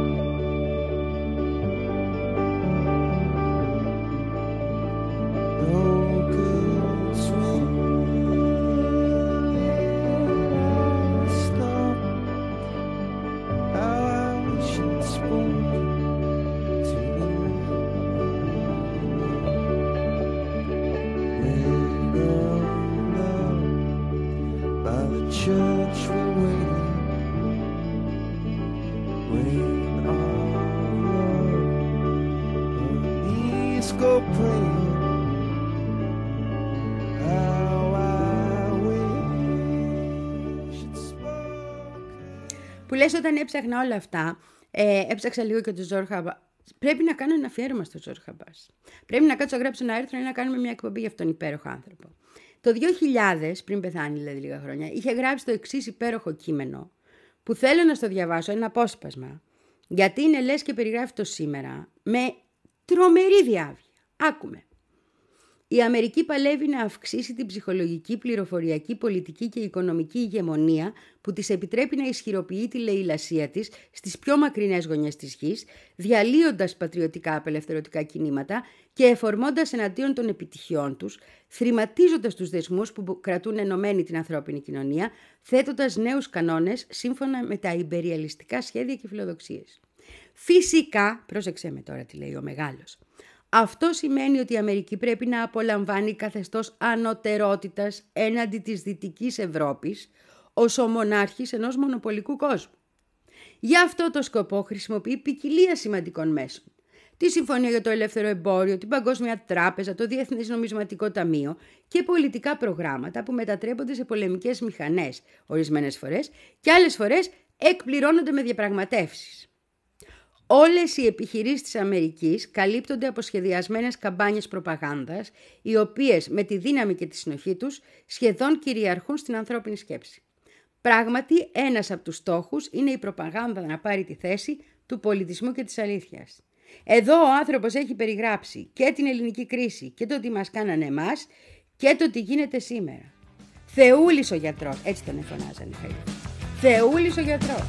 Speaker 2: Που λες όταν έψαχνα όλα αυτά, ε, έψαξα λίγο και τον Ζόρχ Αμπάς. Πρέπει να κάνω ένα αφιέρωμα στο Ζόρχ Αμπάς. Πρέπει να κάτσω να γράψω ένα άρθρο ή να κάνουμε μια εκπομπή για αυτόν τον υπέροχο άνθρωπο. Το δύο χιλιάδες, πριν πεθάνει δηλαδή λίγα χρόνια, είχε γράψει το εξής υπέροχο κείμενο, που θέλω να στο διαβάσω, ένα απόσπασμα, γιατί είναι λες και περιγράφει το σήμερα, με τρομερή διάβγεια. Άκουμε. Η Αμερική παλεύει να αυξήσει την ψυχολογική, πληροφοριακή, πολιτική και οικονομική ηγεμονία που της επιτρέπει να ισχυροποιεί τη λαιλασία της στις πιο μακρινές γωνιές της γης, διαλύοντας πατριωτικά απελευθερωτικά κινήματα και εφορμώντας εναντίον των επιτυχιών τους, θρηματίζοντας τους δεσμούς που κρατούν ενωμένη την ανθρώπινη κοινωνία, θέτοντας νέους κανόνες σύμφωνα με τα ιμπεριαλιστικά σχέδια και φιλοδοξίες. Φυσικά, πρόσεξέ με τώρα τι λέει ο μεγάλος, αυτό σημαίνει ότι η Αμερική πρέπει να απολαμβάνει καθεστώς ανωτερότητας έναντι της Δυτικής Ευρώπης ως ο μονάρχης ενός μονοπολικού κόσμου. Γι' αυτό το σκοπό χρησιμοποιεί ποικιλία σημαντικών μέσων. Τη Συμφωνία για το Ελεύθερο Εμπόριο, την Παγκόσμια Τράπεζα, το Διεθνές Νομισματικό Ταμείο και πολιτικά προγράμματα που μετατρέπονται σε πολεμικές μηχανές ορισμένες φορές και άλλες φορές εκπληρώνονται με διαπραγματεύσεις. Όλες οι επιχειρήσεις της Αμερικής καλύπτονται από σχεδιασμένες καμπάνιες προπαγάνδας, οι οποίες με τη δύναμη και τη συνοχή τους σχεδόν κυριαρχούν στην ανθρώπινη σκέψη. Πράγματι, ένας από τους στόχους είναι η προπαγάνδα να πάρει τη θέση του πολιτισμού και της αλήθειας. Εδώ ο άνθρωπος έχει περιγράψει και την ελληνική κρίση και το τι μας κάνανε εμάς και το τι γίνεται σήμερα. Θεούλης ο γιατρός, έτσι τον εφωνάζανε. Θεούλης ο γιατρός.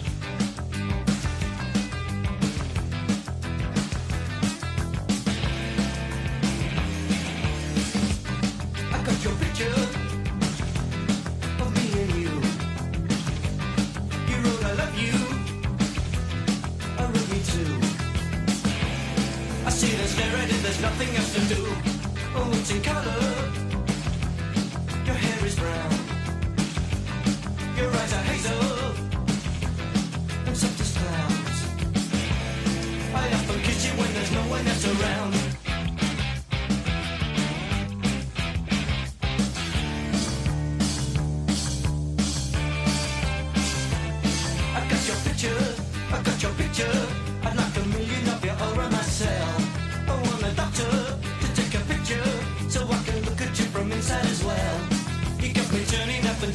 Speaker 7: Nothing else to do. Oh, it's in color. Your hair is brown. Your eyes are hazel.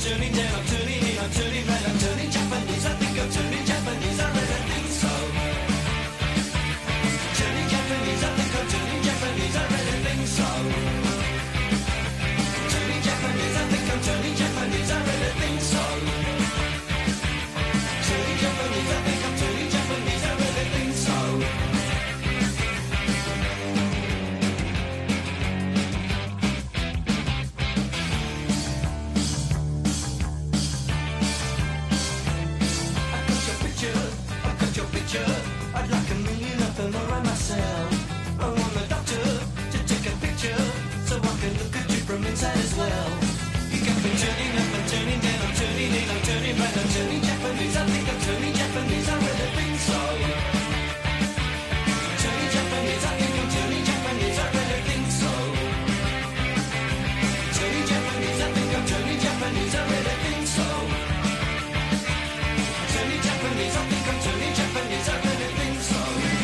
Speaker 7: turning down, I'm turning in, I'm turning right, I'm turning Japanese. I think I'm turning Japanese, I really think so. Turning Japanese, I think I'm turning Japanese, I really think so. Turning Japanese, I think I'm turning Japanese, I really think so. Turning Japanese, I think I'm turning Japanese, I really think so. I'd like a million of them all by myself. I want the doctor to take a picture so I can look at you from inside as well. You got me turning up and turning down, I'm turning in, I'm turning right, I'm turning Japanese. I think I'm turning Japanese, I really think so. Turning Japanese, I think I'm turning Japanese, I really think so. Turning Japanese, I think I'm turning Japanese, I really think so. Turning Japanese, I think I'm turning Japanese, I really think so.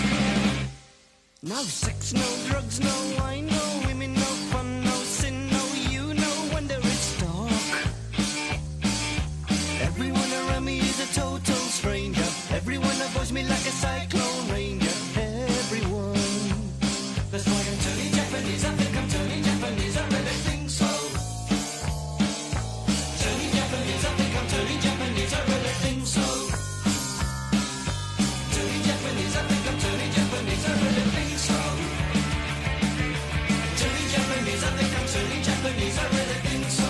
Speaker 7: No sex, no drugs, no wine, no women, no fun, no sin, no you, no wonder it's dark. Everyone around me is a total stranger. Everyone avoids me like a cyclone ranger. Everyone. That's why I'm turning Japanese, I think I'm turning Japanese, I really think so. Turning Japanese, I think I'm turning Japanese, I really think so. Turning Japanese, I think I'm turning Japanese, I really think so. Turning Japanese, I think I'm turning Japanese, I really think so.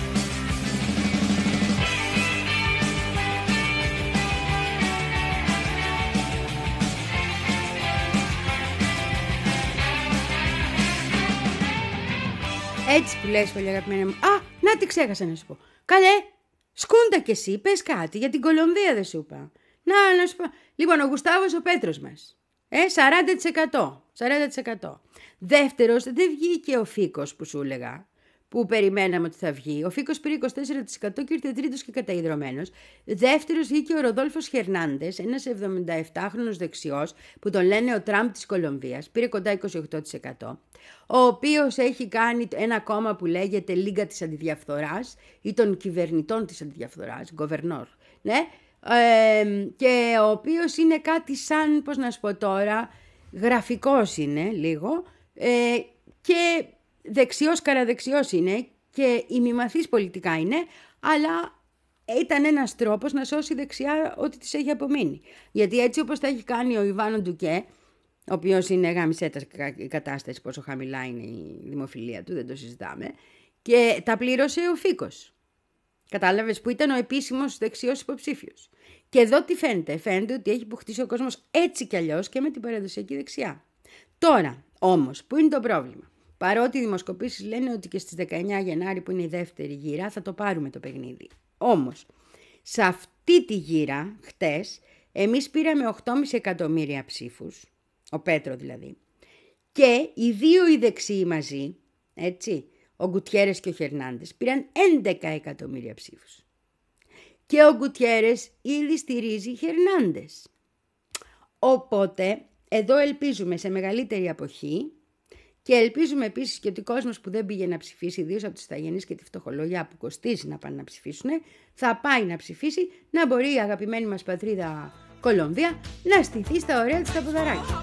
Speaker 2: Έτσι που λες, πολύ αγαπημένα μου. Α, να τι ξέχασα να σου πω. Καλέ, σκούντα κι εσύ, πες κάτι για την Κολομβία δεν σου είπα. Να, να σου πω. Λοιπόν, ο Γουστάβος ο Πέτρος μας. Ε, σαράντα τοις εκατό. σαράντα τοις εκατό. Δεύτερος, δεν βγήκε ο Φίκος που σου έλεγα, που περιμέναμε ότι θα βγει. Ο Φίκος πήρε είκοσι τέσσερα τοις εκατό και ήρθε τρίτος και καταϊδρωμένος. Δεύτερος βγήκε ο Ροδόλφος Χερνάντες, ένας εβδομηνταεφτάχρονος δεξιός, που τον λένε ο Τραμπ της Κολομβίας. Πήρε κοντά είκοσι οκτώ τοις εκατό. Ο οποίος έχει κάνει ένα κόμμα που λέγεται Λίγκα της Αντιδιαφθοράς ή των κυβερνητών της Αντιδιαφθοράς, γκοβερνόρ. Ναι. Ε, και ο οποίος είναι κάτι σαν, πώς να σου πω τώρα, γραφικός είναι λίγο ε, και δεξιός καραδεξιός είναι και ημιμαθής πολιτικά είναι, αλλά ήταν ένας τρόπος να σώσει δεξιά ό,τι της έχει απομείνει. Γιατί έτσι όπως τα έχει κάνει ο Ιβάνο Ντουκέ, ο οποίος είναι γάμισέτα η κατάσταση, πόσο χαμηλά είναι η δημοφιλία του, δεν το συζητάμε, και τα πλήρωσε ο Φίκος. Κατάλαβες, που ήταν ο επίσημος δεξιός υποψήφιος. Και εδώ τι φαίνεται, φαίνεται ότι έχει πουχτήσει ο κόσμος έτσι κι αλλιώς και με την παραδοσιακή δεξιά. Τώρα, όμως, πού είναι το πρόβλημα. Παρότι οι δημοσκοπήσεις λένε ότι και στις δεκαεννιά Γενάρη που είναι η δεύτερη γύρα θα το πάρουμε το παιχνίδι. Όμως, σε αυτή τη γύρα, χτες, εμείς πήραμε οκτώ κόμμα πέντε εκατομμύρια ψήφους, ο Πέτρο δηλαδή, και οι δύο οι δεξιοί μαζί, έτσι, ο Γκουτιέρες και ο Χερνάντες, πήραν έντεκα εκατομμύρια ψήφους. Και ο Γκουτιέρες ήδη στηρίζει Χερνάντες. Οπότε, εδώ ελπίζουμε σε μεγαλύτερη αποχή και ελπίζουμε επίσης και ότι ο κόσμος που δεν πήγε να ψηφίσει, ιδίως από τους ηθαγενείς και τη φτωχολογιά που κοστίζει να πάνε να ψηφίσουν, θα πάει να ψηφίσει, να μπορεί η αγαπημένη μας πατρίδα Κολομβία να στηθεί στα ωραία της τα ποδαράκια.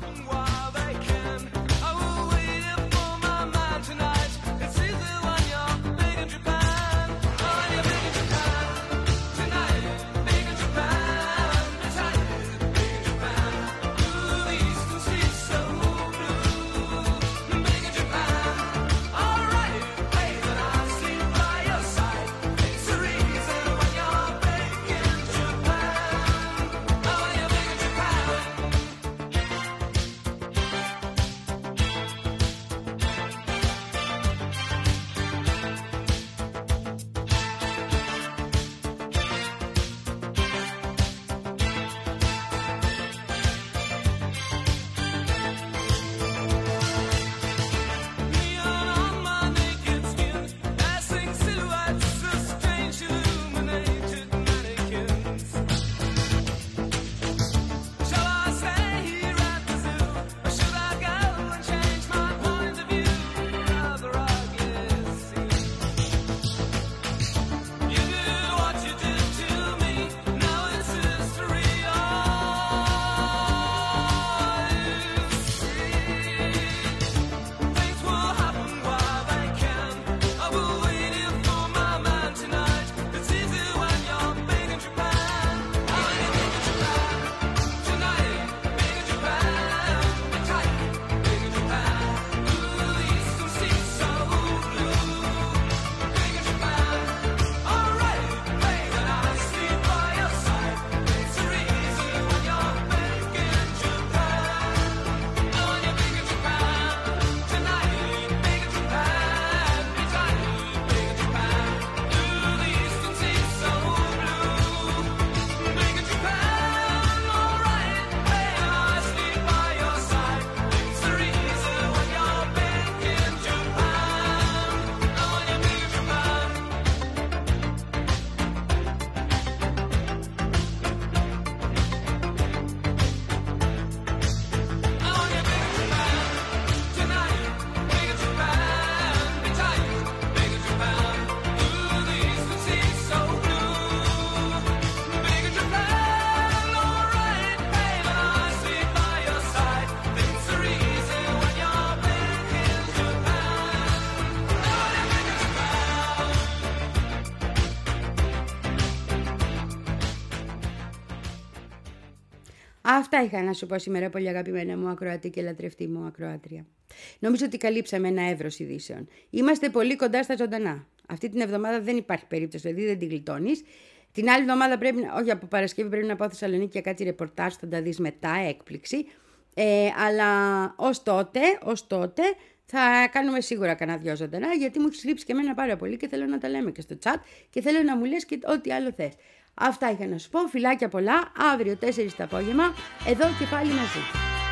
Speaker 2: Αυτά είχα να σου πω σήμερα, πολύ αγαπημένα μου ακροατή και λατρευτή μου ακροάτρια. Νομίζω ότι καλύψαμε ένα εύρος ειδήσεων. Είμαστε πολύ κοντά στα ζωντανά. Αυτή την εβδομάδα δεν υπάρχει περίπτωση, δηλαδή δεν την γλιτώνεις. Την άλλη εβδομάδα πρέπει, όχι από Παρασκευή, πρέπει να πάω Θεσσαλονίκη και κάτι ρεπορτάζ, θα τα δεις μετά, έκπληξη. Ε, αλλά ως τότε, ως τότε θα κάνουμε σίγουρα κανένα δυο ζωντανά, γιατί μου έχει λείψει και εμένα πάρα πολύ και θέλω να τα λέμε και στο chat και θέλω να μου λες και ό,τι άλλο θες. Αυτά είχα να σου πω, φιλάκια πολλά, αύριο τέσσερις το απόγευμα, εδώ και πάλι μαζί.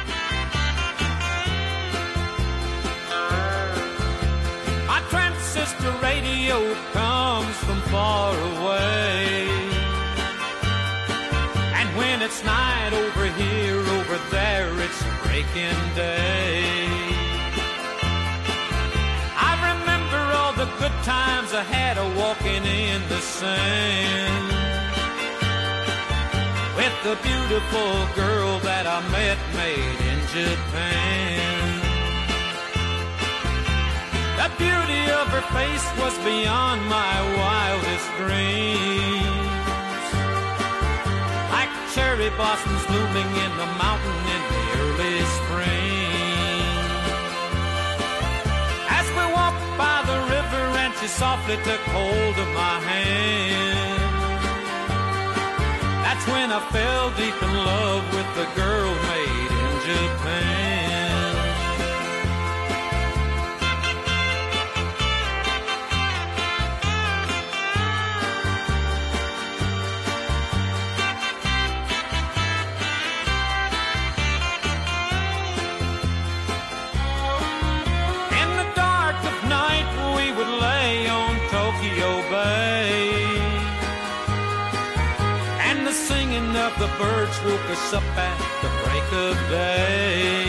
Speaker 3: My transistor radio comes from far away, and when it's night over here, over there, it's breaking day. I remember all the good times I had a walking in the sand with the beautiful girl that I met made in Japan. The beauty of her face was beyond my wildest dreams, like cherry blossoms blooming in the mountain in the early spring. As we walked by the river and she softly took hold of my hand, that's when I fell deep in love with the girl made in Japan. In the dark of night we would lay on Tokyo Bay, the singing of the birds woke us up at the break of day.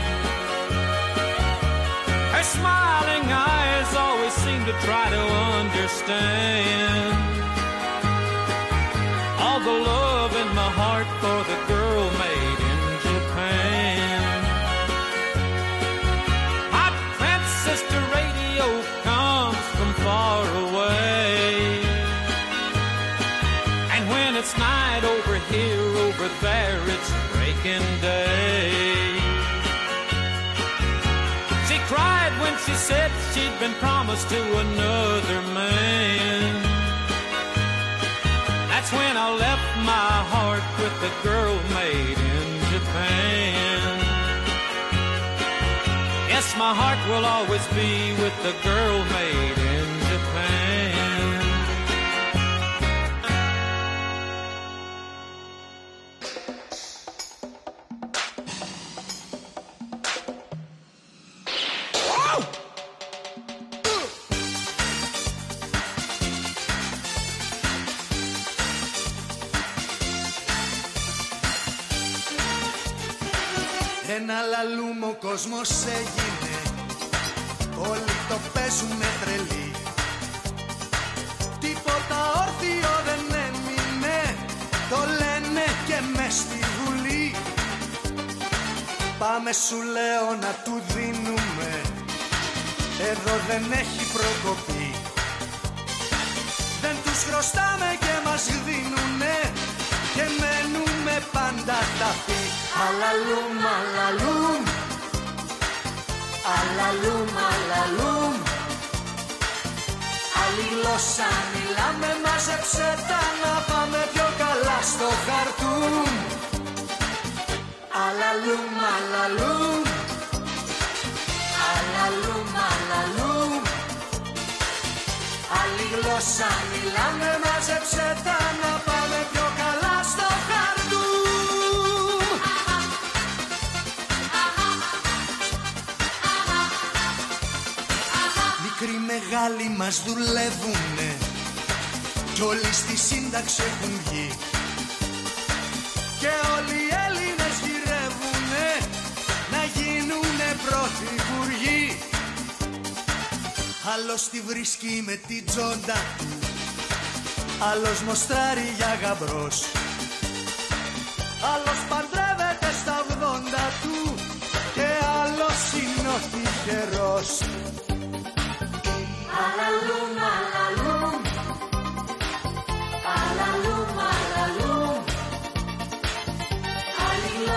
Speaker 3: Her smiling eyes always seemed to try to understand all the love in my heart for the girl made in Japan. My transistor radio comes from far away, and when it's night over here, over there, it's breaking day. She cried when she said she'd been promised to another man. That's when I left my heart with the girl made in Japan. Yes, my heart will always be with the girl made in Japan.
Speaker 4: Ένα λαλούμ ο κόσμος έγινε, όλοι το παίζουνε τρελή. Τίποτα όρθιο δεν έμεινε, το λένε και μες στη Βουλή. Πάμε σου λέω να του δίνουμε, εδώ δεν έχει προκοπή. Δεν τους χρωστάμε και μας δίνουνε και μένουμε πάντα ταφή. Αλαλούμ, αλαλούμ, αλαλούμ, αλαλούμ. Άλλη γλώσσα μιλάμε, μάζεψε τα να πάμε πιο καλά στο Χαρτούμ. Αλαλούμ, αλαλούμ, αλαλούμ, αλαλούμ. Άλλη γλώσσα μιλάμε, μάζεψε τα να πάμε πιο καλά στο Χαρτούμ. Μικροί μεγάλοι μας δουλεύουνε κι όλοι στη σύνταξη έχουν βγει και όλοι οι Έλληνες γυρεύουνε να γίνουνε πρωθυπουργοί. Άλλος τη βρίσκει με την τζόντα του, άλλος μοστράρει για γαμπρός, άλλος παντρεύεται στα ογδόντα του και άλλος είναι ο τυχερός. Αλαλούμ, αλαλούμ, αλαλούμ, αλαλούμ. Άλλη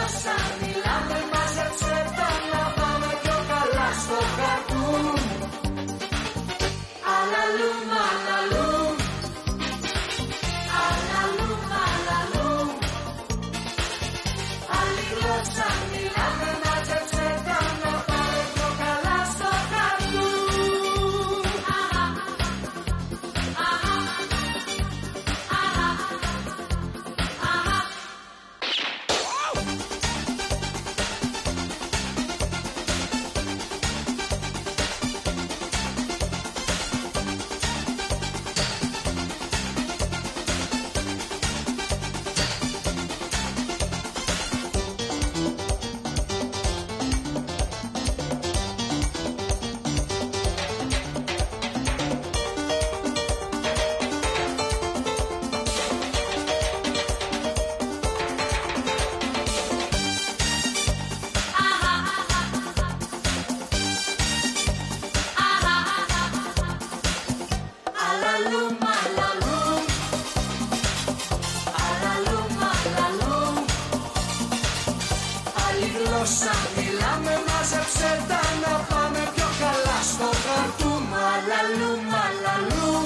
Speaker 3: γλώσσα μιλάμε, μάζεψε τα να πάμε πιο καλά στο χαρτούμ. Αλαλούμ, αλαλούμ,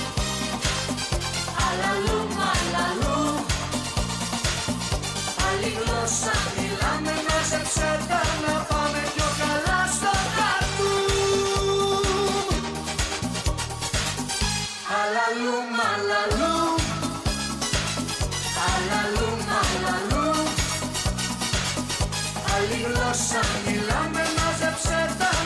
Speaker 3: αλαλούμ, αλαλούμ. Άλλη γλώσσα μιλάμε, μάζεψε τα να πάμε πιο καλά στο χαρτούμ. Αλαλούμ, αλαλούμ, αλαλούμ, αλαλούμ. Άλλη γλώσσα μιλάμε, μάζεψε τα